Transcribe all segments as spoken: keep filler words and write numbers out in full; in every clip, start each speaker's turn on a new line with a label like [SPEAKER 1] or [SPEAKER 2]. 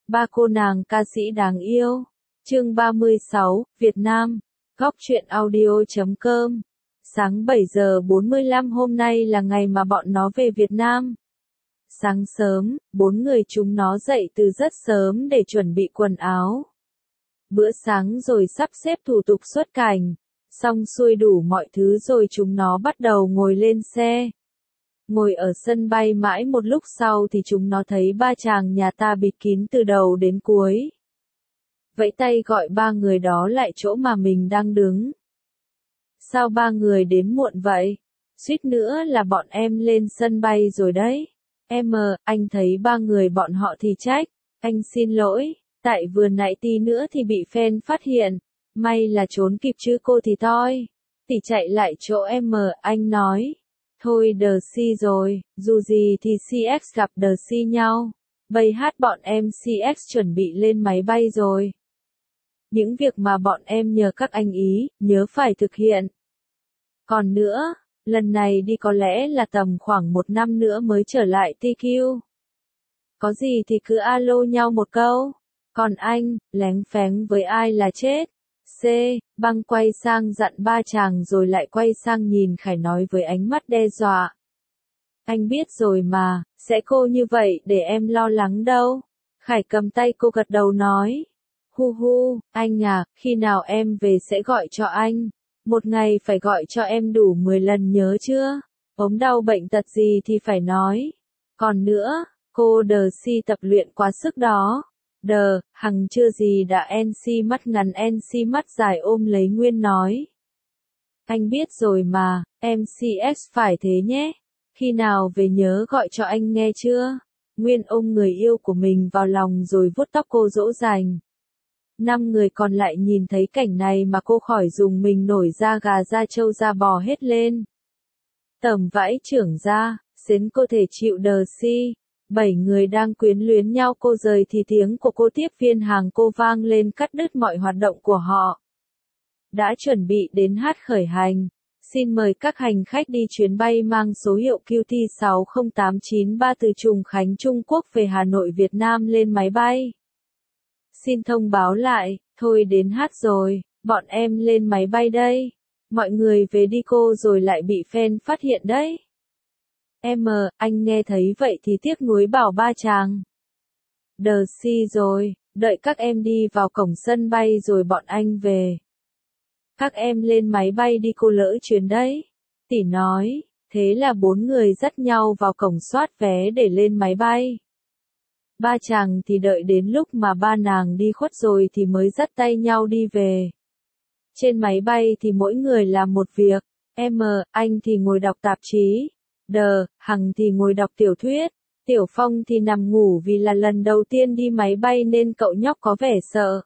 [SPEAKER 1] Ba cô nàng ca sĩ đáng yêu. Chương ba mươi sáu, Việt Nam. Góc truyện audio chấm com. Sáng bảy giờ bốn mươi lăm hôm nay là ngày mà bọn nó về Việt Nam. Sáng sớm, bốn người chúng nó dậy từ rất sớm để chuẩn bị quần áo. Bữa sáng rồi sắp xếp thủ tục xuất cảnh. Xong xuôi đủ mọi thứ rồi chúng nó bắt đầu ngồi lên xe. Ngồi ở sân bay mãi một lúc sau thì chúng nó thấy ba chàng nhà ta bịt kín từ đầu đến cuối. Vẫy tay gọi ba người đó lại chỗ mà mình đang đứng. Sao ba người đến muộn vậy? Suýt nữa là bọn em lên sân bay rồi đấy. Em, anh thấy ba người bọn họ thì trách. Anh xin lỗi, tại vừa nãy tí nữa thì bị fan phát hiện. May là trốn kịp chứ cô thì toi. Thì chạy lại chỗ em, anh nói. Thôi đờ si rồi, dù gì thì xê ích gặp đờ si nhau. Bây hát bọn em xê ích chuẩn bị lên máy bay rồi. Những việc mà bọn em nhờ các anh ý, nhớ phải thực hiện. Còn nữa, lần này đi có lẽ là tầm khoảng một năm nữa mới trở lại tê quy. Có gì thì cứ alo nhau một câu. Còn anh, léng phéng với ai là chết. C. Băng quay sang dặn ba chàng rồi lại quay sang nhìn Khải nói với ánh mắt đe dọa. Anh biết rồi mà, sẽ cô như vậy để em lo lắng đâu. Khải cầm tay cô gật đầu nói. Hu hu, anh à, khi nào em về sẽ gọi cho anh. Một ngày phải gọi cho em đủ mười lần nhớ chưa? Ốm đau bệnh tật gì thì phải nói. Còn nữa, cô đờ si tập luyện quá sức đó. Đờ, hằng chưa gì đã en xê mắt ngắn en xê mắt dài ôm lấy Nguyên nói. Anh biết rồi mà, em xê ích phải thế nhé. Khi nào về nhớ gọi cho anh nghe chưa? Nguyên ôm người yêu của mình vào lòng rồi vuốt tóc cô dỗ dành. Năm người còn lại nhìn thấy cảnh này mà cô khỏi dùng mình nổi da gà da trâu da bò hết lên. Tầm vãi trưởng ra, xến cô thể chịu đờ si. Bảy người đang quyến luyến nhau cô rời thì tiếng của cô tiếp viên hàng cô vang lên cắt đứt mọi hoạt động của họ. Đã chuẩn bị đến hát khởi hành. Xin mời các hành khách đi chuyến bay mang số hiệu Q T sáu không tám chín ba từ Trùng Khánh Trung Quốc về Hà Nội Việt Nam lên máy bay. Xin thông báo lại, thôi đến hát rồi, bọn em lên máy bay đây. Mọi người về đi cô rồi lại bị fan phát hiện đấy. Em, anh nghe thấy vậy thì tiếc nuối bảo ba chàng. Đờ si rồi, đợi các em đi vào cổng sân bay rồi bọn anh về. Các em lên máy bay đi cô lỡ chuyến đấy. Tỷ nói, thế là bốn người dắt nhau vào cổng soát vé để lên máy bay. Ba chàng thì đợi đến lúc mà ba nàng đi khuất rồi thì mới dắt tay nhau đi về. Trên máy bay thì mỗi người làm một việc. Em, anh thì ngồi đọc tạp chí. Đờ, Hằng thì ngồi đọc tiểu thuyết, Tiểu Phong thì nằm ngủ vì là lần đầu tiên đi máy bay nên cậu nhóc có vẻ sợ.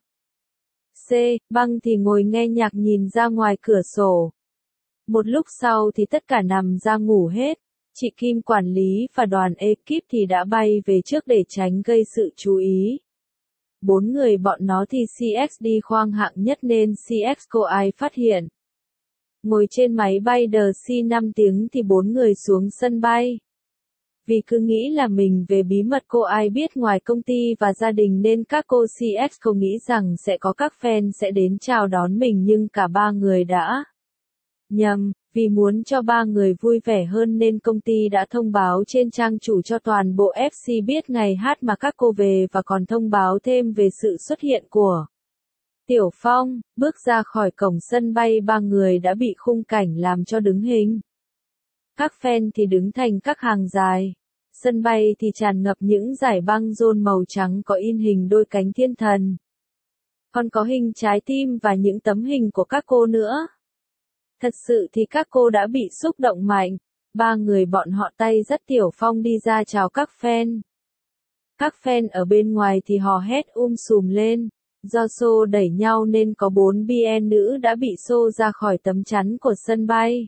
[SPEAKER 1] C. Băng thì ngồi nghe nhạc nhìn ra ngoài cửa sổ. Một lúc sau thì tất cả nằm ra ngủ hết, chị Kim quản lý và đoàn ekip thì đã bay về trước để tránh gây sự chú ý. Bốn người bọn nó thì xê ích đi khoang hạng nhất nên xê ích cô ai phát hiện. Ngồi trên máy bay đờ si năm tiếng thì bốn người xuống sân bay. Vì cứ nghĩ là mình về bí mật cô ai biết ngoài công ty và gia đình nên các cô xê ích không nghĩ rằng sẽ có các fan sẽ đến chào đón mình nhưng cả ba người đã nhầm, vì muốn cho ba người vui vẻ hơn nên công ty đã thông báo trên trang chủ cho toàn bộ ép xê biết ngày hát mà các cô về và còn thông báo thêm về sự xuất hiện của Tiểu Phong. Bước ra khỏi cổng sân bay ba người đã bị khung cảnh làm cho đứng hình. Các fan thì đứng thành các hàng dài. Sân bay thì tràn ngập những dải băng rôn màu trắng có in hình đôi cánh thiên thần. Còn có hình trái tim và những tấm hình của các cô nữa. Thật sự thì các cô đã bị xúc động mạnh. Ba người bọn họ tay dắt Tiểu Phong đi ra chào các fan. Các fan ở bên ngoài thì hò hét um sùm lên. Do xô đẩy nhau nên có bốn bê en nữ đã bị xô ra khỏi tấm chắn của sân bay.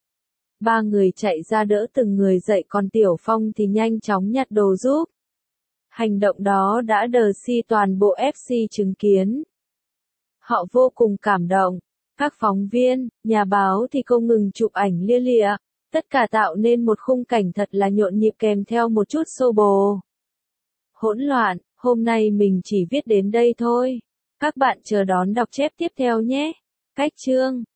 [SPEAKER 1] Ba người chạy ra đỡ từng người dậy còn Tiểu Phong thì nhanh chóng nhặt đồ giúp. Hành động đó đã đờ si toàn bộ ép xê chứng kiến. Họ vô cùng cảm động. Các phóng viên, nhà báo thì không ngừng chụp ảnh lia lịa. Tất cả tạo nên một khung cảnh thật là nhộn nhịp kèm theo một chút xô bồ. Hỗn loạn, Hôm nay mình chỉ viết đến đây thôi. Các bạn chờ đón đọc chép tiếp theo nhé. Cách chương